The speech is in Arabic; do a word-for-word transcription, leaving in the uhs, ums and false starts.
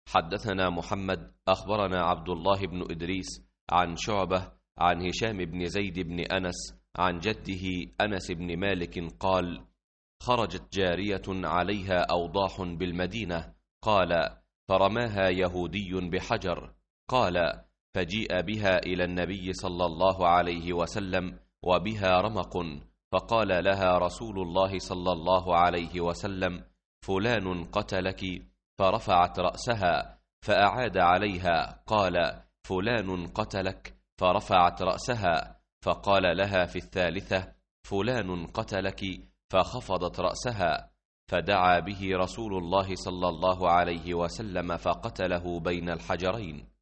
حدثنا محمد أخبرنا عبد الله بن إدريس عن شعبة عن هشام بن زيد بن أنس عن جده أنس بن مالك قال: خرجت جارية عليها أوضاح بالمدينة، قال: فرماها يهودي بحجر، قال: فجيء بها إلى النبي صلى الله عليه وسلم وبها رمق، فقال لها رسول الله صلى الله عليه وسلم: فلان قتلك، فرفعت رأسها، فأعاد عليها قال: فلان قتلك، فرفعت رأسها، فقال لها في الثالثة: فلان قتلك، فخفضت رأسها، فدعا به رسول الله صلى الله عليه وسلم فقتله بين الحجرين.